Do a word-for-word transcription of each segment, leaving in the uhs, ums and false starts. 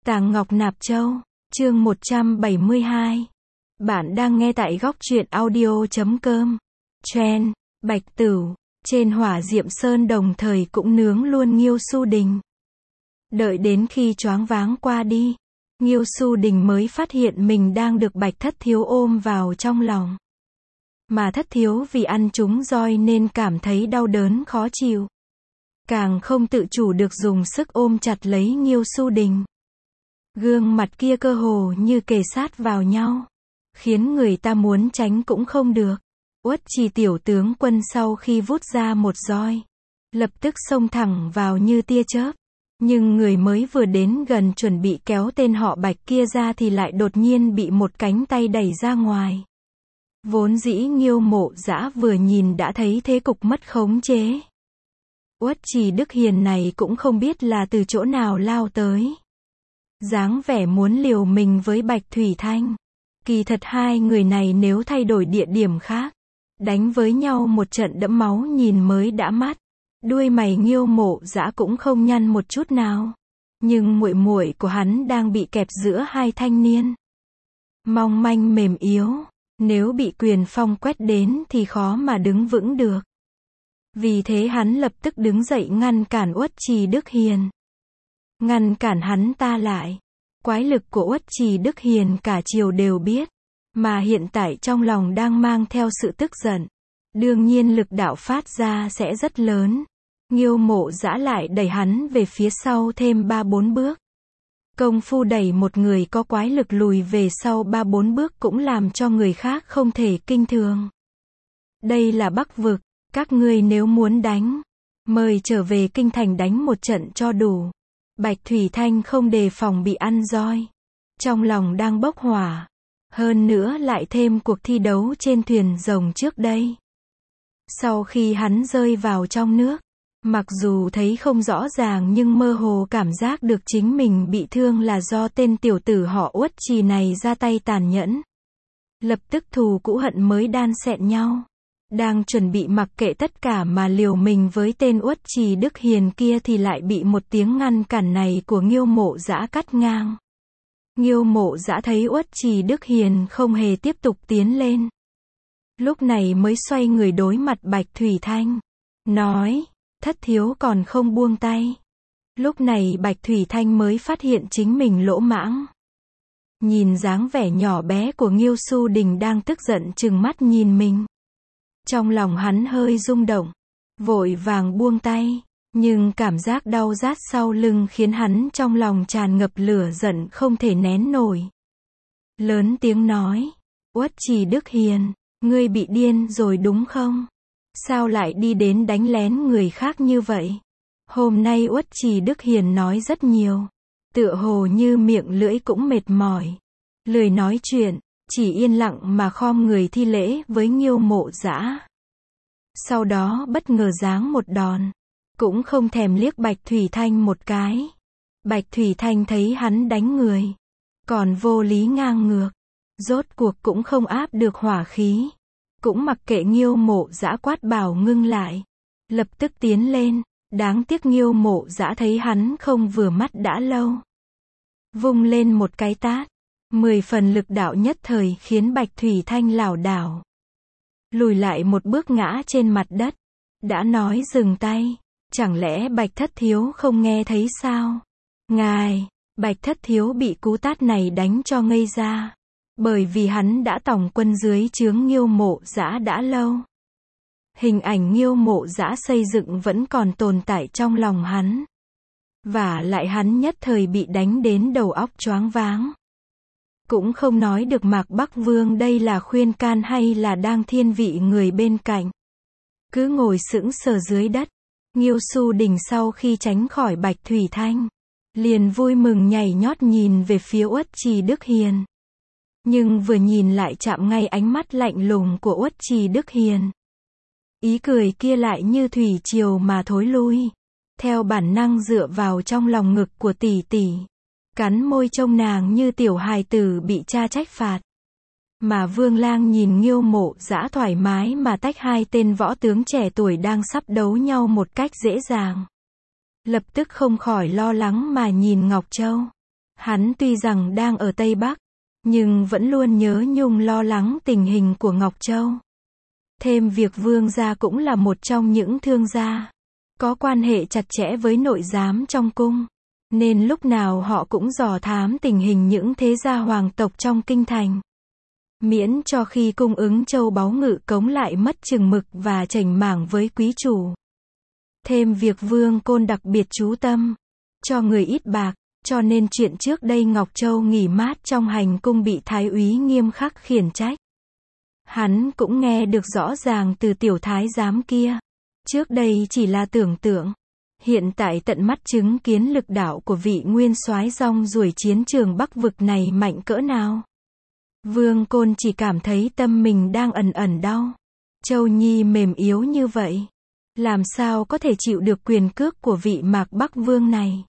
Tàng Ngọc Nạp Châu, chương một trăm bảy mươi hai. Bạn đang nghe tại góc truyện audio chấm com. Trend, Bạch Tửu, trên Hỏa Diệm Sơn đồng thời cũng nướng luôn Nghiêu Xu Đình. Đợi đến khi choáng váng qua đi, Nghiêu Xu Đình mới phát hiện mình đang được Bạch Thất Thiếu ôm vào trong lòng. Mà Thất Thiếu vì ăn trúng roi nên cảm thấy đau đớn khó chịu. Càng không tự chủ được dùng sức ôm chặt lấy Nghiêu Xu Đình. Gương mặt kia cơ hồ như kề sát vào nhau, khiến người ta muốn tránh cũng không được. Uất Trì tiểu tướng quân sau khi vút ra một roi, lập tức xông thẳng vào như tia chớp. Nhưng người mới vừa đến gần chuẩn bị kéo tên họ Bạch kia ra thì lại đột nhiên bị một cánh tay đẩy ra ngoài. Vốn dĩ Nghiêu Mộ Dã vừa nhìn đã thấy thế cục mất khống chế. Uất Trì Đức Hiền này cũng không biết là từ chỗ nào lao tới. Dáng vẻ muốn liều mình với Bạch Thủy Thanh. Kỳ thật hai người này nếu thay đổi địa điểm khác, đánh với nhau một trận đẫm máu nhìn mới đã mắt. Đuôi mày Nghiêu Mộ Dã cũng không nhăn một chút nào. Nhưng muội muội của hắn đang bị kẹp giữa hai thanh niên. Mong manh mềm yếu, nếu bị quyền phong quét đến thì khó mà đứng vững được. Vì thế hắn lập tức đứng dậy ngăn cản Uất Trì Đức Hiền. Ngăn cản hắn ta lại. Quái lực của Uất Trì Đức Hiền cả triều đều biết, mà hiện tại trong lòng đang mang theo sự tức giận. Đương nhiên lực đạo phát ra sẽ rất lớn. Nghiêu Mộ Dã lại đẩy hắn về phía sau thêm ba bốn bước. Công phu đẩy một người có quái lực lùi về sau ba bốn bước cũng làm cho người khác không thể kinh thường. Đây là Bắc vực, các ngươi nếu muốn đánh, mời trở về kinh thành đánh một trận cho đủ. Bạch Thủy Thanh không đề phòng bị ăn roi, trong lòng đang bốc hỏa. Hơn nữa lại thêm cuộc thi đấu trên thuyền rồng trước đây. Sau khi hắn rơi vào trong nước, mặc dù thấy không rõ ràng nhưng mơ hồ cảm giác được chính mình bị thương là do tên tiểu tử họ Uất Trì này ra tay tàn nhẫn. Lập tức thù cũ hận mới đan xen nhau. Đang chuẩn bị mặc kệ tất cả mà liều mình với tên Uất Trì Đức Hiền kia thì lại bị một tiếng ngăn cản này của Nghiêu Mộ Dã cắt ngang. Nghiêu Mộ Dã thấy Uất Trì Đức Hiền không hề tiếp tục tiến lên. Lúc này mới xoay người đối mặt Bạch Thủy Thanh. Nói, Thất Thiếu còn không buông tay. Lúc này Bạch Thủy Thanh mới phát hiện chính mình lỗ mãng. Nhìn dáng vẻ nhỏ bé của Nghiêu Xu Đình đang tức giận trừng mắt nhìn mình. Trong lòng hắn hơi rung động, vội vàng buông tay, nhưng cảm giác đau rát sau lưng khiến hắn trong lòng tràn ngập lửa giận không thể nén nổi. Lớn tiếng nói, Uất Trì Đức Hiền, ngươi bị điên rồi đúng không? Sao lại đi đến đánh lén người khác như vậy? Hôm nay Uất Trì Đức Hiền nói rất nhiều, tựa hồ như miệng lưỡi cũng mệt mỏi, lười nói chuyện. Chỉ yên lặng mà khom người thi lễ với Nghiêu Mộ Dã. Sau đó bất ngờ giáng một đòn, cũng không thèm liếc Bạch Thủy Thanh một cái. Bạch Thủy Thanh thấy hắn đánh người, còn vô lý ngang ngược, rốt cuộc cũng không áp được hỏa khí, cũng mặc kệ Nghiêu Mộ Dã quát bảo ngưng lại, lập tức tiến lên. Đáng tiếc Nghiêu Mộ Dã thấy hắn không vừa mắt đã lâu, vung lên một cái tát. Mười phần lực đạo nhất thời khiến Bạch Thủy Thanh lảo đảo, lùi lại một bước ngã trên mặt đất. Đã nói dừng tay, chẳng lẽ Bạch Thất Thiếu không nghe thấy sao? Ngài, Bạch Thất Thiếu bị cú tát này đánh cho ngây ra, bởi vì hắn đã tòng quân dưới trướng Nghiêu Mộ Dã đã lâu. Hình ảnh Nghiêu Mộ Dã xây dựng vẫn còn tồn tại trong lòng hắn. Và lại hắn nhất thời bị đánh đến đầu óc choáng váng. Cũng không nói được Mạc Bắc Vương đây là khuyên can hay là đang thiên vị người bên cạnh. Cứ ngồi sững sờ dưới đất. Nghiêu Xu Đình sau khi tránh khỏi Bạch Thủy Thanh, liền vui mừng nhảy nhót nhìn về phía Uất Trì Đức Hiền. Nhưng vừa nhìn lại chạm ngay ánh mắt lạnh lùng của Uất Trì Đức Hiền. Ý cười kia lại như thủy triều mà thối lui. Theo bản năng dựa vào trong lòng ngực của tỷ tỷ. Cắn môi trông nàng như tiểu hài tử bị cha trách phạt. Mà Vương Lang nhìn Nghiêu Mộ Dã thoải mái mà tách hai tên võ tướng trẻ tuổi đang sắp đấu nhau một cách dễ dàng. Lập tức không khỏi lo lắng mà nhìn Ngọc Châu. Hắn tuy rằng đang ở Tây Bắc, nhưng vẫn luôn nhớ nhung lo lắng tình hình của Ngọc Châu. Thêm việc Vương gia cũng là một trong những thương gia có quan hệ chặt chẽ với nội giám trong cung, nên lúc nào họ cũng dò thám tình hình những thế gia hoàng tộc trong kinh thành. Miễn cho khi cung ứng châu báu ngự cống lại mất chừng mực và chảnh mảng với quý chủ. Thêm việc Vương Côn đặc biệt chú tâm cho người ít bạc, cho nên chuyện trước đây Ngọc Châu nghỉ mát trong hành cung bị thái úy nghiêm khắc khiển trách. Hắn cũng nghe được rõ ràng từ tiểu thái giám kia. Trước đây chỉ là tưởng tượng, hiện tại tận mắt chứng kiến lực đạo của vị nguyên soái rong ruổi chiến trường Bắc vực này mạnh cỡ nào. Vương Côn chỉ cảm thấy tâm mình đang ẩn ẩn đau. Châu Nhi mềm yếu như vậy, làm sao có thể chịu được quyền cước của vị Mạc Bắc Vương này.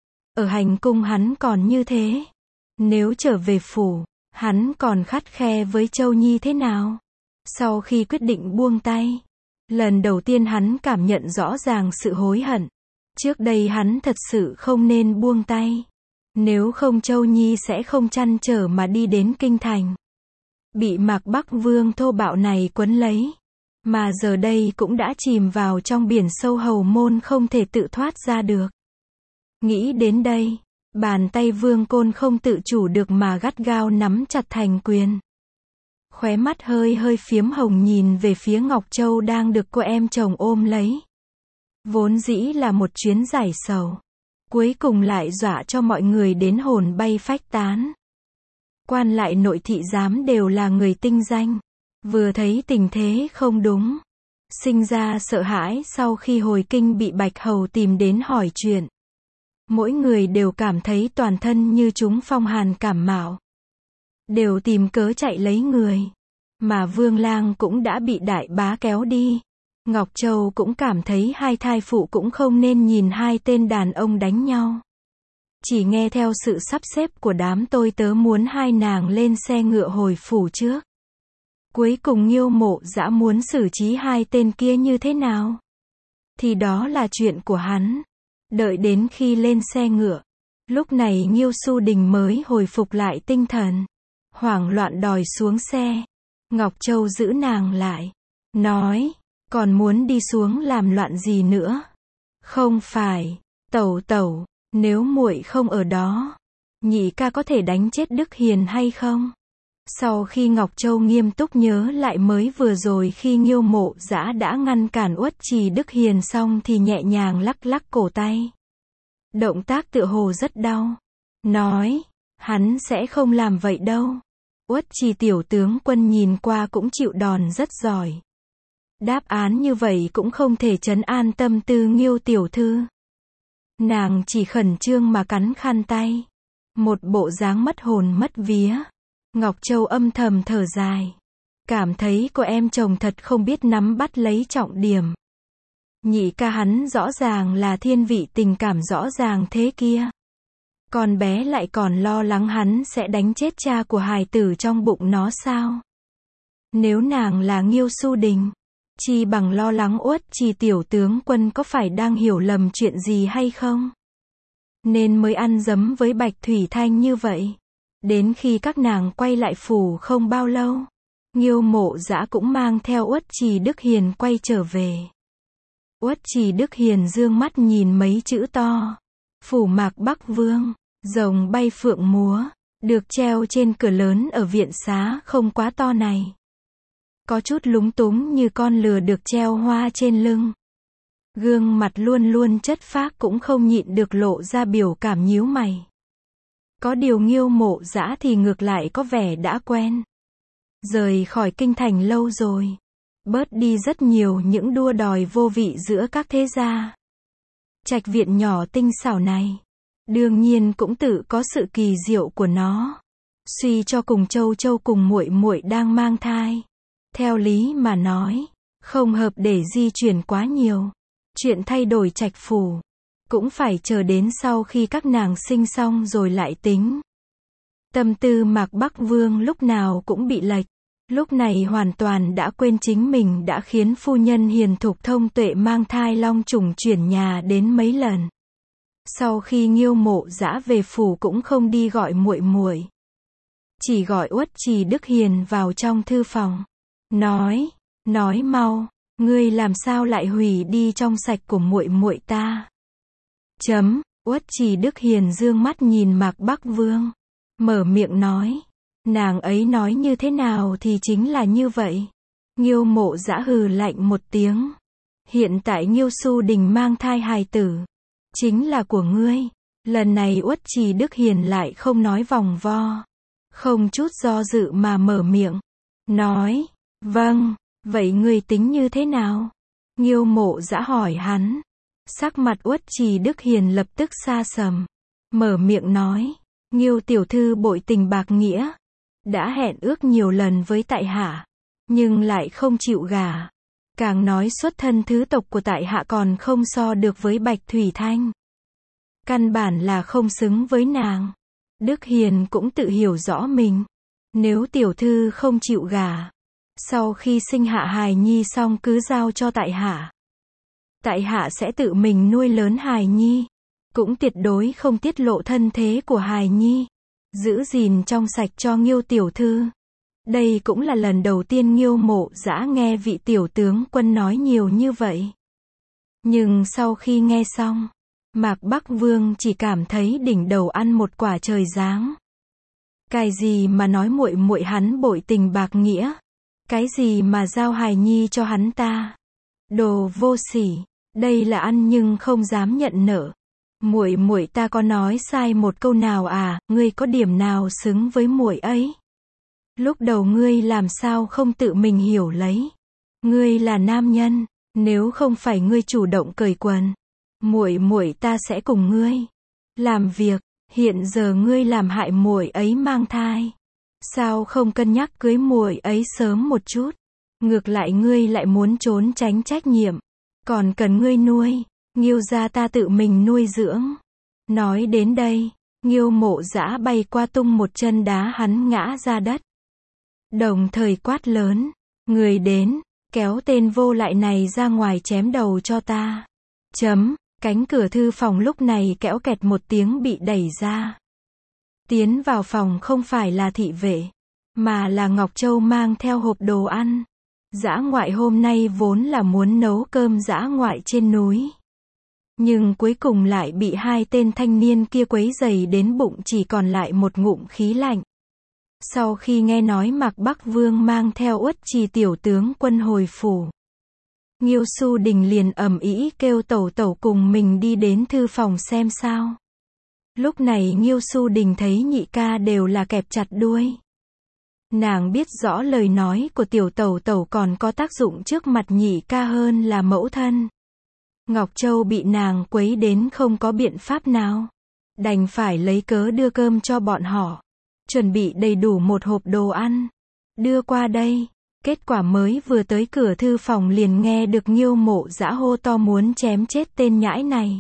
Ở hành cung hắn còn như thế, nếu trở về phủ, hắn còn khắt khe với Châu Nhi thế nào? Sau khi quyết định buông tay, lần đầu tiên hắn cảm nhận rõ ràng sự hối hận. Trước đây hắn thật sự không nên buông tay. Nếu không Châu Nhi sẽ không trăn trở mà đi đến kinh thành. Bị Mạc Bắc Vương thô bạo này quấn lấy. Mà giờ đây cũng đã chìm vào trong biển sâu hầu môn không thể tự thoát ra được. Nghĩ đến đây, bàn tay Vương Côn không tự chủ được mà gắt gao nắm chặt thành quyền. Khóe mắt hơi hơi phiếm hồng nhìn về phía Ngọc Châu đang được cô em chồng ôm lấy. Vốn dĩ là một chuyến giải sầu, cuối cùng lại dọa cho mọi người đến hồn bay phách tán. Quan lại nội thị giám đều là người tinh danh, vừa thấy tình thế không đúng, sinh ra sợ hãi sau khi hồi kinh bị Bạch Hầu tìm đến hỏi chuyện. Mỗi người đều cảm thấy toàn thân như chúng phong hàn cảm mạo, đều tìm cớ chạy lấy người. Mà Vương Lang cũng đã bị đại bá kéo đi. Ngọc Châu cũng cảm thấy hai thai phụ cũng không nên nhìn hai tên đàn ông đánh nhau. Chỉ nghe theo sự sắp xếp của đám tôi tớ muốn hai nàng lên xe ngựa hồi phủ trước. Cuối cùng Nghiêu Mộ Dã muốn xử trí hai tên kia như thế nào? Thì đó là chuyện của hắn. Đợi đến khi lên xe ngựa, lúc này Nghiêu Xu Đình mới hồi phục lại tinh thần. Hoảng loạn đòi xuống xe. Ngọc Châu giữ nàng lại, nói, còn muốn đi xuống làm loạn gì nữa? Không phải, tẩu tẩu, nếu muội không ở đó, nhị ca có thể đánh chết Đức Hiền hay không? Sau khi Ngọc Châu nghiêm túc nhớ lại mới vừa rồi khi Nghiêu Mộ Dã đã ngăn cản Uất Trì Đức Hiền xong thì nhẹ nhàng lắc lắc cổ tay. Động tác tựa hồ rất đau. Nói, hắn sẽ không làm vậy đâu. Uất Trì tiểu tướng quân nhìn qua cũng chịu đòn rất giỏi. Đáp án như vậy cũng không thể trấn an tâm tư Nghiêu tiểu thư. Nàng chỉ khẩn trương mà cắn khăn tay. Một bộ dáng mất hồn mất vía. Ngọc Châu âm thầm thở dài. Cảm thấy cô em chồng thật không biết nắm bắt lấy trọng điểm. Nhị ca hắn rõ ràng là thiên vị tình cảm rõ ràng thế kia. Con bé lại còn lo lắng hắn sẽ đánh chết cha của hài tử trong bụng nó sao? Nếu nàng là Nghiêu Xu Đình, chi bằng lo lắng Uất Trì tiểu tướng quân có phải đang hiểu lầm chuyện gì hay không? Nên mới ăn dấm với Bạch Thủy Thanh như vậy. Đến khi các nàng quay lại phủ không bao lâu, Nghiêu Mộ Dã cũng mang theo Uất Trì Đức Hiền quay trở về. Uất Trì Đức Hiền dương mắt nhìn mấy chữ to. Phủ Mạc Bắc Vương, rồng bay phượng múa, được treo trên cửa lớn ở viện xá không quá to này. Có chút lúng túng như con lừa được treo hoa trên lưng. Gương mặt luôn luôn chất phác cũng không nhịn được lộ ra biểu cảm nhíu mày. Có điều Nghiêu Mộ Dã thì ngược lại có vẻ đã quen. Rời khỏi kinh thành lâu rồi, bớt đi rất nhiều những đua đòi vô vị giữa các thế gia. Trạch viện nhỏ tinh xảo này, đương nhiên cũng tự có sự kỳ diệu của nó. Suy cho cùng Châu Châu cùng muội muội đang mang thai, theo lý mà nói, không hợp để di chuyển quá nhiều. Chuyện thay đổi trạch phủ, cũng phải chờ đến sau khi các nàng sinh xong rồi lại tính. Tâm tư Mạc Bắc Vương lúc nào cũng bị lệch. Lúc này hoàn toàn đã quên chính mình đã khiến phu nhân hiền thục thông tuệ mang thai long trùng chuyển nhà đến mấy lần. Sau khi Nghiêu Mộ Dã về phủ cũng không đi gọi muội muội, chỉ gọi Uất Trì Đức Hiền vào trong thư phòng, nói, nói mau, ngươi làm sao lại hủy đi trong sạch của muội muội ta? Chấm, Uất Trì Đức Hiền dương mắt nhìn Mạc Bắc Vương, mở miệng nói, nàng ấy nói như thế nào thì chính là như vậy. Nghiêu Mộ Dã hừ lạnh một tiếng, hiện tại Nghiêu Xu Đình mang thai hài tử, chính là của ngươi. Lần này Uất Trì Đức Hiền lại không nói vòng vo, không chút do dự mà mở miệng, nói, vâng, vậy ngươi tính như thế nào? Nghiêu Mộ Dã hỏi hắn. Sắc mặt Uất Trì Đức Hiền lập tức xa sầm, mở miệng nói, Nghiêu tiểu thư bội tình bạc nghĩa, đã hẹn ước nhiều lần với tại hạ, nhưng lại không chịu gả, càng nói xuất thân thứ tộc của tại hạ còn không so được với Bạch Thủy Thanh, căn bản là không xứng với nàng. Đức Hiền cũng tự hiểu rõ mình, nếu tiểu thư không chịu gả, sau khi sinh hạ hài nhi xong cứ giao cho tại hạ, tại hạ sẽ tự mình nuôi lớn hài nhi, cũng tuyệt đối không tiết lộ thân thế của hài nhi, giữ gìn trong sạch cho Nghiêu tiểu thư. Đây cũng là lần đầu tiên Nghiêu Mộ Dã nghe vị tiểu tướng quân nói nhiều như vậy. Nhưng sau khi nghe xong, Mạc Bắc Vương chỉ cảm thấy đỉnh đầu ăn một quả trời giáng. Cái gì mà nói muội muội hắn bội tình bạc nghĩa? Cái gì mà giao hài nhi cho hắn ta? Đồ vô sỉ, đây là ăn nhưng không dám nhận nợ. Muội muội ta có nói sai một câu nào à, ngươi có điểm nào xứng với muội ấy? Lúc đầu ngươi làm sao không tự mình hiểu lấy? Ngươi là nam nhân, nếu không phải ngươi chủ động cởi quần, muội muội ta sẽ cùng ngươi làm việc, hiện giờ ngươi làm hại muội ấy mang thai, sao không cân nhắc cưới muội ấy sớm một chút? Ngược lại ngươi lại muốn trốn tránh trách nhiệm, còn cần ngươi nuôi, Nghiêu gia ta tự mình nuôi dưỡng. Nói đến đây, Nghiêu Mộ Dã bay qua tung một chân đá hắn ngã ra đất, đồng thời quát lớn, người đến, kéo tên vô lại này ra ngoài chém đầu cho ta. Chấm, cánh cửa thư phòng lúc này kẽo kẹt một tiếng bị đẩy ra. Tiến vào phòng không phải là thị vệ, mà là Ngọc Châu mang theo hộp đồ ăn. Dã ngoại hôm nay vốn là muốn nấu cơm dã ngoại trên núi, nhưng cuối cùng lại bị hai tên thanh niên kia quấy rầy đến bụng chỉ còn lại một ngụm khí lạnh. Sau khi nghe nói Mạc Bắc Vương mang theo Uất Trì tiểu tướng quân hồi phủ, Nghiêu Xu Đình liền ầm ĩ kêu tẩu tẩu cùng mình đi đến thư phòng xem sao. Lúc này Nghiêu Xu Đình thấy nhị ca đều là kẹp chặt đuôi. Nàng biết rõ lời nói của tiểu tẩu tẩu còn có tác dụng trước mặt nhị ca hơn là mẫu thân. Ngọc Châu bị nàng quấy đến không có biện pháp nào, đành phải lấy cớ đưa cơm cho bọn họ, chuẩn bị đầy đủ một hộp đồ ăn, đưa qua đây. Kết quả mới vừa tới cửa thư phòng liền nghe được Nghiêu Mộ Dã hô to muốn chém chết tên nhãi này.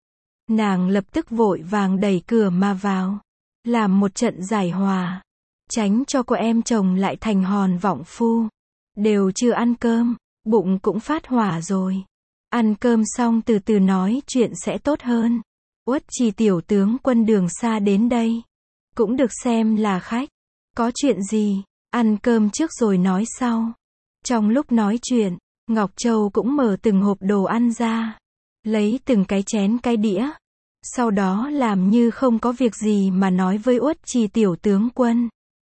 Nàng lập tức vội vàng đẩy cửa mà vào, làm một trận giải hòa, tránh cho cô em chồng lại thành hòn vọng phu. Đều chưa ăn cơm, bụng cũng phát hỏa rồi. Ăn cơm xong từ từ nói chuyện sẽ tốt hơn. Uất Trì tiểu tướng quân đường xa đến đây, cũng được xem là khách. Có chuyện gì, ăn cơm trước rồi nói sau. Trong lúc nói chuyện, Ngọc Châu cũng mở từng hộp đồ ăn ra, lấy từng cái chén cái đĩa, sau đó làm như không có việc gì mà nói với Uất Trì tiểu tướng quân.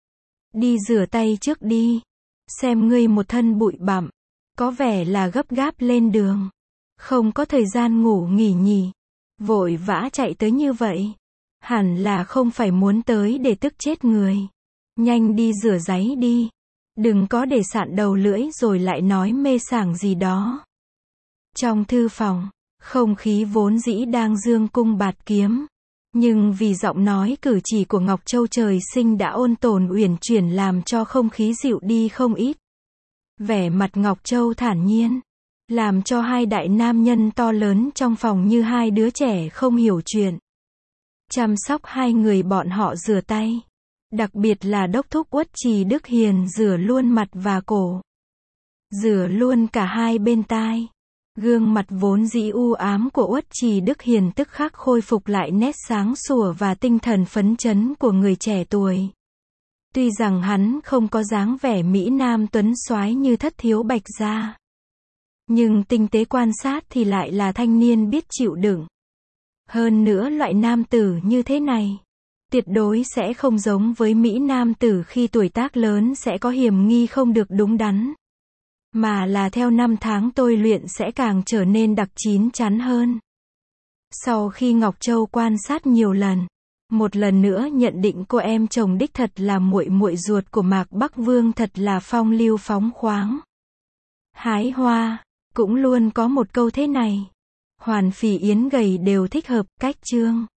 Đi rửa tay trước đi, xem ngươi một thân bụi bặm, có vẻ là gấp gáp lên đường, không có thời gian ngủ nghỉ nhỉ, vội vã chạy tới như vậy, hẳn là không phải muốn tới để tức chết người. Nhanh đi rửa ráy đi, đừng có để sạn đầu lưỡi rồi lại nói mê sảng gì đó. Trong thư phòng, không khí vốn dĩ đang dương cung bạt kiếm, nhưng vì giọng nói cử chỉ của Ngọc Châu trời sinh đã ôn tồn uyển chuyển làm cho không khí dịu đi không ít. Vẻ mặt Ngọc Châu thản nhiên, làm cho hai đại nam nhân to lớn trong phòng như hai đứa trẻ không hiểu chuyện. Chăm sóc hai người bọn họ rửa tay. Đặc biệt là đốc thúc Uất Trì Đức Hiền rửa luôn mặt và cổ. Rửa luôn cả hai bên tai. Gương mặt vốn dĩ u ám của Uất Trì Đức Hiền tức khắc khôi phục lại nét sáng sủa và tinh thần phấn chấn của người trẻ tuổi. Tuy rằng hắn không có dáng vẻ mỹ nam tuấn soái như Thất Thiếu Bạch Gia, nhưng tinh tế quan sát thì lại là thanh niên biết chịu đựng. Hơn nữa loại nam tử như thế này, tuyệt đối sẽ không giống với mỹ nam tử khi tuổi tác lớn sẽ có hiểm nghi không được đúng đắn, mà là theo năm tháng tôi luyện sẽ càng trở nên đặc chín chắn hơn. Sau khi Ngọc Châu quan sát nhiều lần, một lần nữa nhận định cô em chồng đích thật là muội muội ruột của Mạc Bắc Vương, thật là phong lưu phóng khoáng. Hái hoa, cũng luôn có một câu thế này. Hoàn Phì Yến gầy đều thích hợp, cách chương.